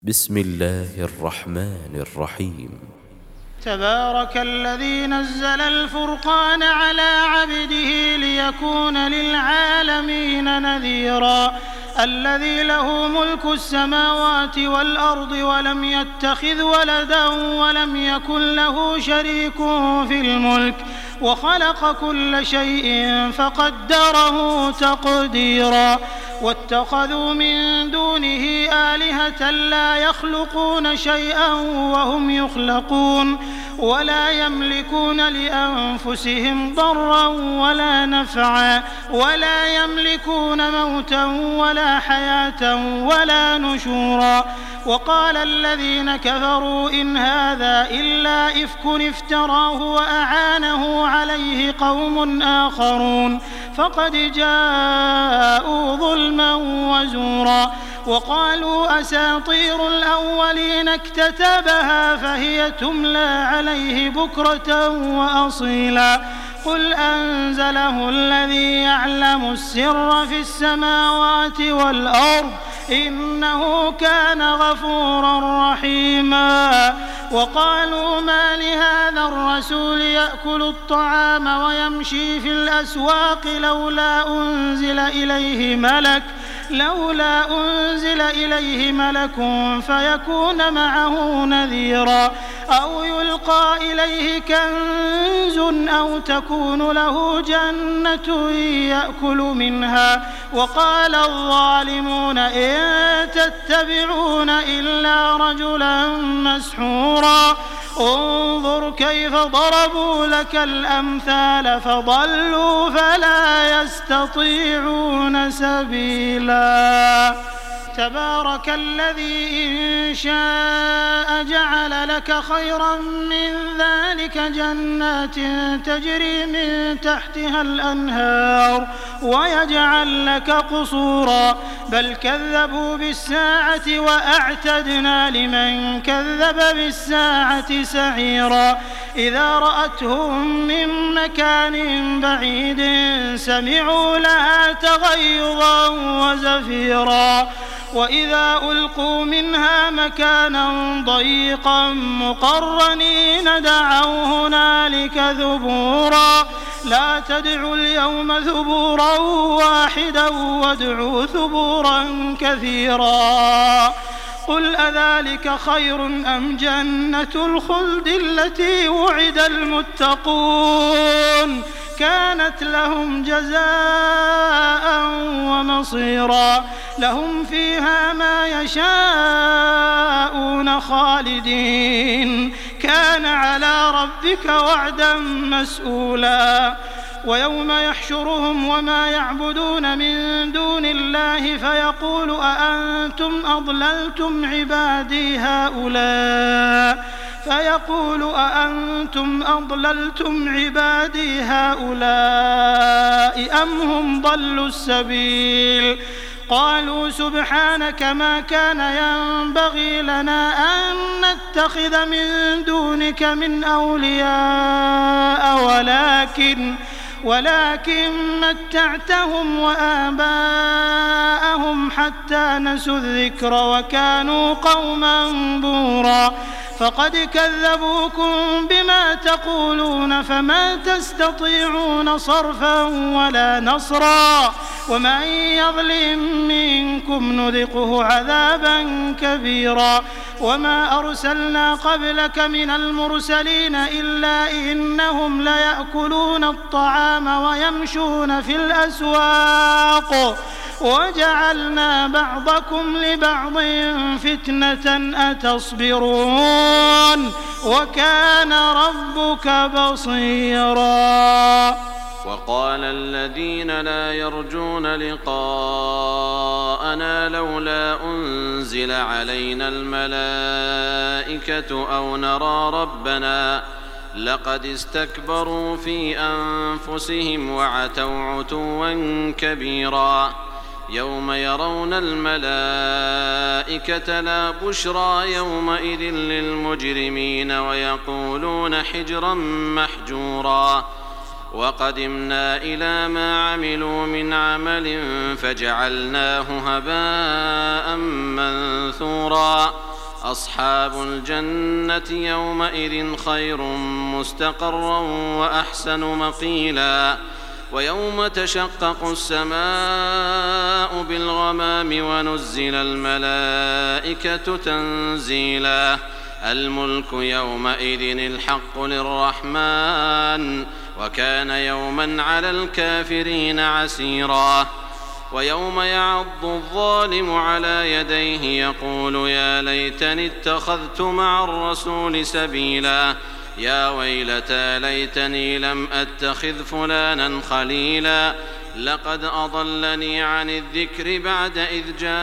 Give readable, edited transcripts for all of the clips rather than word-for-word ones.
بسم الله الرحمن الرحيم. تبارك الذي نزل الفرقان على عبده ليكون للعالمين نذيرا الذي له ملك السماوات والأرض ولم يتخذ ولدا ولم يكن له شريك في الملك وخلق كل شيء فقدره تقديرا واتخذوا من دونه آلهة لا يخلقون شيئا وهم يخلقون ولا يملكون لأنفسهم ضرا ولا نفعا ولا يملكون موتا ولا حياة ولا نشورا وقال الذين كفروا إن هذا إلا إفك افتراه وأعانه عليه قوم آخرون فقد جاءوا ظلما وزورا وقالوا أساطير الأولين اكتتبها فهي تملى عليه بكرة وأصيلا قل أنزله الذي يعلم السر في السماوات والأرض إنه كان غفورا رحيما وقالوا ما لهذا الرسول يأكل الطعام ويمشي في الأسواق لولا أنزل إليه ملك فيكون معه نذيرا أو يلقى إليه كنز أو تكون له جنة يأكل منها وقال الظالمون إن تتبعون إلا رجلا مسحورا انظر كيف ضربوا لك الأمثال فضلوا فلا يستطيعون سبيلا تبارك الذي إن شاء جعل لك خيرا من ذلك جنات تجري من تحتها الأنهار ويجعل لك قصورا بل كذبوا بالساعة وأعتدنا لمن كذب بالساعة سعيرا إذا رأتهم من مكان بعيد سمعوا لها تغيظا وزفيرا وإذا ألقوا منها مكانا ضيقا مقرنين دعوا هنالك ثبورا لا تدعوا اليوم ثبورا واحدا وادعوا ثبورا كثيرا قل أذلك خير أم جنة الخلد التي وعد المتقون كانت لهم جزاء ومصيرا لهم فيها ما يشاءون خالدين كان على ربك وعدا مسئولا ويوم يحشرهم وما يعبدون من دون الله فيقول أأنتم أضللتم عبادي هؤلاء أم هم ضلوا السبيل قالوا سبحانك ما كان ينبغي لنا أن نتخذ من دونك من أولياء ولكن متعتهم وآباءهم حتى نسوا الذكر وكانوا قوما بورا فقد كذبوكم بما تقولون فما تستطيعون صرفا ولا نصرا ومن يظلم منكم نذقه عذابا كبيرا وما أرسلنا قبلك من المرسلين إلا إنهم ليأكلون الطعام ويمشون في الأسواق وجعلنا بعضكم لبعض فتنة أتصبرون وكان ربك بصيرا وقال الذين لا يرجون لقاءنا لولا أنزل علينا الملائكة أو نرى ربنا لقد استكبروا في أنفسهم وعتوا عتوا كبيرا يوم يرون الملائكة لا بشرى يومئذ للمجرمين ويقولون حجرا محجورا وقدمنا إلى ما عملوا من عمل فجعلناه هباء منثورا أصحاب الجنة يومئذ خير مستقرا وأحسن مقيلا ويوم تشقق السماء بالغمام ونزل الملائكة تنزيلا الملك يومئذ الحق للرحمن وكان يوما على الكافرين عسيرا ويوم يعض الظالم على يديه يقول يا ليتني اتخذت مع الرسول سبيلا يا ويلتى ليتني لم أتخذ فلانا خليلا لقد أضلني عن الذكر بعد إذ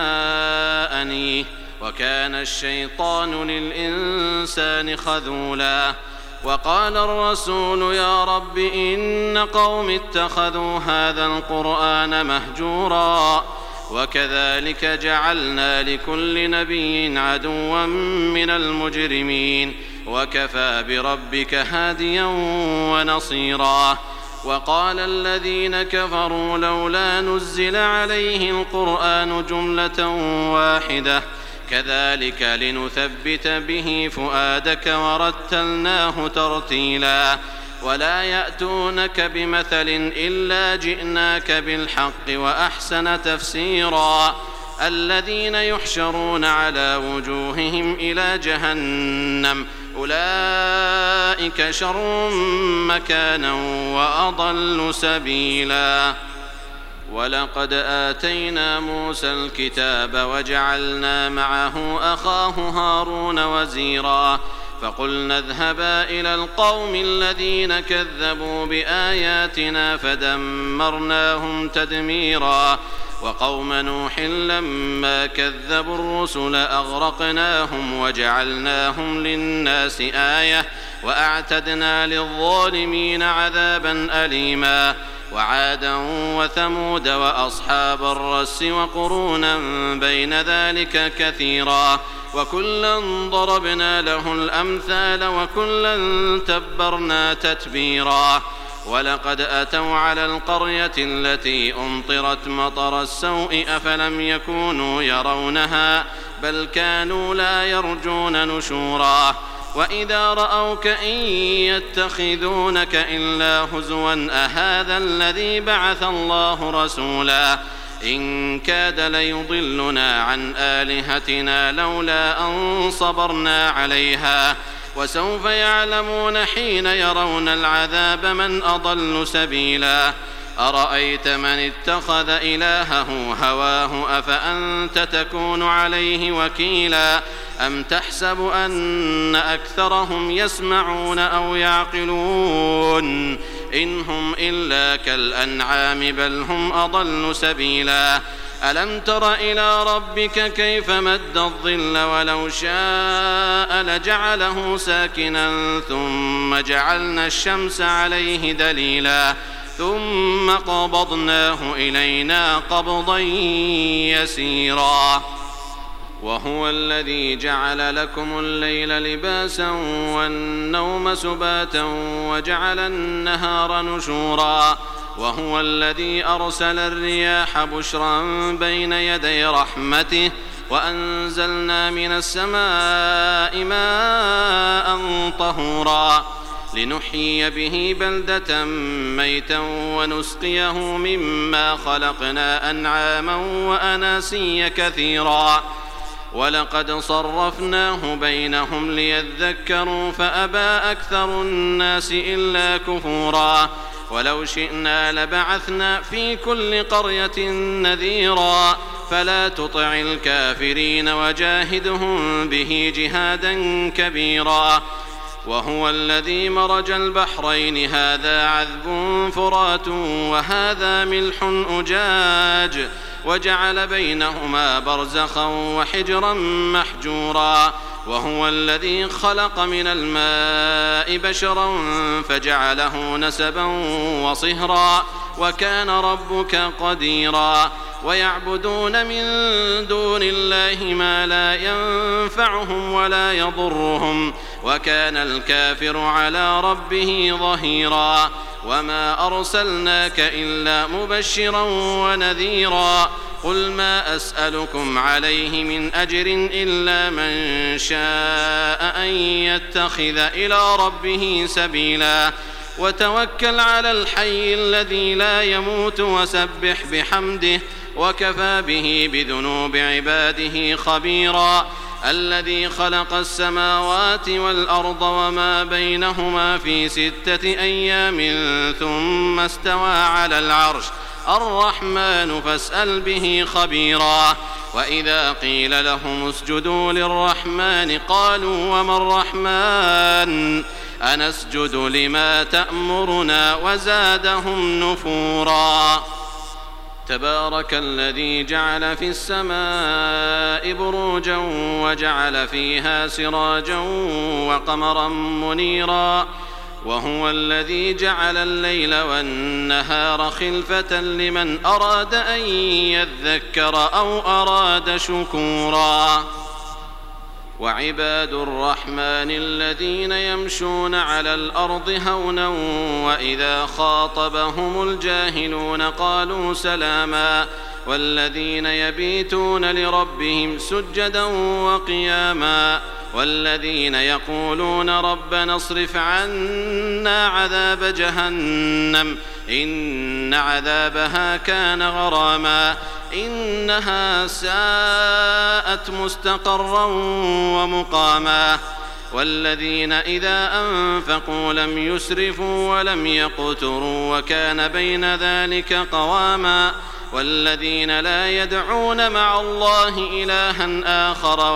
جاءني وكان الشيطان للإنسان خذولا وقال الرسول يا رب إن قوم اتخذوا هذا القرآن مهجورا وكذلك جعلنا لكل نبي عدوا من المجرمين وكفى بربك هاديا ونصيرا وقال الذين كفروا لولا نزل عليه القرآن جملة واحدة كذلك لنثبت به فؤادك ورتلناه ترتيلا ولا يأتونك بمثل إلا جئناك بالحق وأحسن تفسيرا الذين يحشرون على وجوههم إلى جهنم أولئك شر مكانا وأضل سبيلا ولقد آتينا موسى الكتاب وجعلنا معه أخاه هارون وزيرا فقلنا اذهبا إلى القوم الذين كذبوا بآياتنا فدمرناهم تدميرا وقوم نوح لما كذبوا الرسل أغرقناهم وجعلناهم للناس آية وأعتدنا للظالمين عذابا أليما وعادا وثمود وأصحاب الرس وقرونا بين ذلك كثيرا وكلا ضربنا له الأمثال وكلا تبرنا تتبيرا ولقد أتوا على القرية التي أمطرت مطر السوء أفلم يكونوا يرونها بل كانوا لا يرجون نشورا وإذا رأوك إن يتخذونك إلا هزوا أهذا الذي بعث الله رسولا إن كاد ليضلنا عن آلهتنا لولا أن صبرنا عليها وسوف يعلمون حين يرون العذاب من أضل سبيلا أرأيت من اتخذ إلهه هواه أفأنت تكون عليه وكيلا أم تحسب أن أكثرهم يسمعون أو يعقلون إن هم إلا كالأنعام بل هم أضل سبيلا ألم تر إلى ربك كيف مد الظل ولو شاء لجعله ساكنا ثم جعلنا الشمس عليه دليلا ثم قبضناه إلينا قبضا يسيرا وهو الذي جعل لكم الليل لباسا والنوم سباتا وجعل النهار نشورا وهو الذي أرسل الرياح بشرا بين يدي رحمته وأنزلنا من السماء ماء طهورا لنحيي به بلدة ميتا ونسقيه مما خلقنا أنعاما وأناسيا كثيرا ولقد صرفناه بينهم ليذكروا فأبى أكثر الناس إلا كفورا ولو شئنا لبعثنا في كل قرية نذيرا فلا تطع الكافرين وجاهدهم به جهادا كبيرا وهو الذي مرج البحرين هذا عذب فرات وهذا ملح أجاج وجعل بينهما برزخا وحجرا محجورا وهو الذي خلق من الماء بشرا فجعله نسبا وصهرا وكان ربك قديرا ويعبدون من دون الله ما لا ينفعهم ولا يضرهم وكان الكافر على ربه ظهيرا وما أرسلناك إلا مبشرا ونذيرا قل ما أسألكم عليه من أجر إلا من شاء أن يتخذ إلى ربه سبيلا وتوكل على الحي الذي لا يموت وسبح بحمده وكفى به بذنوب عباده خبيرا الذي خلق السماوات والأرض وما بينهما في 6 أيام ثم استوى على العرش الرحمن فاسأل به خبيرا وإذا قيل لهم اسجدوا للرحمن قالوا وما الرحمن أنسجد لما تأمرنا وزادهم نفورا تبارك الذي جعل في السماء بروجا وجعل فيها سراجا وقمرا منيرا وهو الذي جعل الليل والنهار خلفة لمن أراد أن يذكر أو أراد شكورا وعباد الرحمن الذين يمشون على الأرض هونا وإذا خاطبهم الجاهلون قالوا سلاما والذين يبيتون لربهم سجدا وقياما والذين يقولون ربنا اصرف عنا عذاب جهنم إن عذابها كان غراما إنها ساءت مستقرا ومقاما والذين إذا أنفقوا لم يسرفوا ولم يقتروا وكان بين ذلك قواما والذين لا يدعون مع الله إلها آخر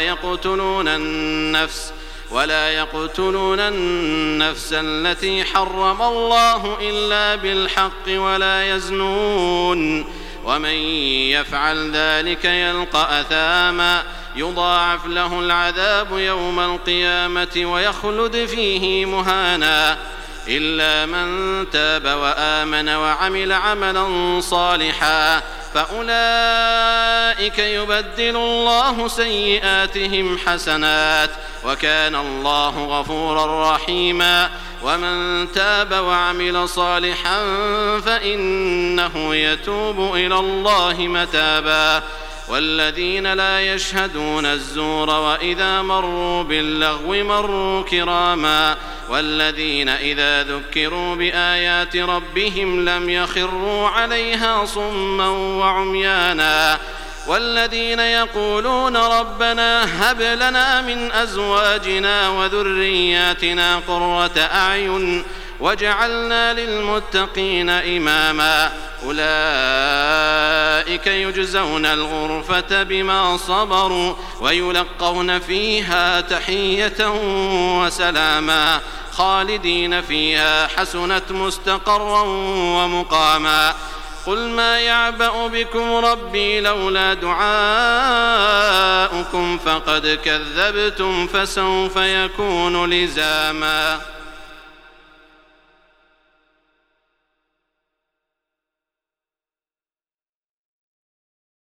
ولا يقتلون النفس التي حرم الله إلا بالحق ولا يزنون ومن يفعل ذلك يلقى أثاما يضاعف له العذاب يوم القيامة ويخلد فيه مهانا إلا من تاب وآمن وعمل عملا صالحا فأولئك يبدل الله سيئاتهم حسنات وكان الله غفورا رحيما ومن تاب وعمل صالحا فإنه يتوب إلى الله متابا والذين لا يشهدون الزور وإذا مروا باللغو مروا كراما والذين إذا ذكروا بآيات ربهم لم يخروا عليها صما وعميانا والذين يقولون ربنا هب لنا من أزواجنا وذرياتنا قرة أعين وجعلنا للمتقين إماما أولئك يجزون الغرفة بما صبروا ويلقون فيها تحية وسلاما خالدين فيها حسنت مستقرا ومقاما قل ما يعبأ بكم ربي لولا دعاؤكم فقد كذبتم فسوف يكون لزاما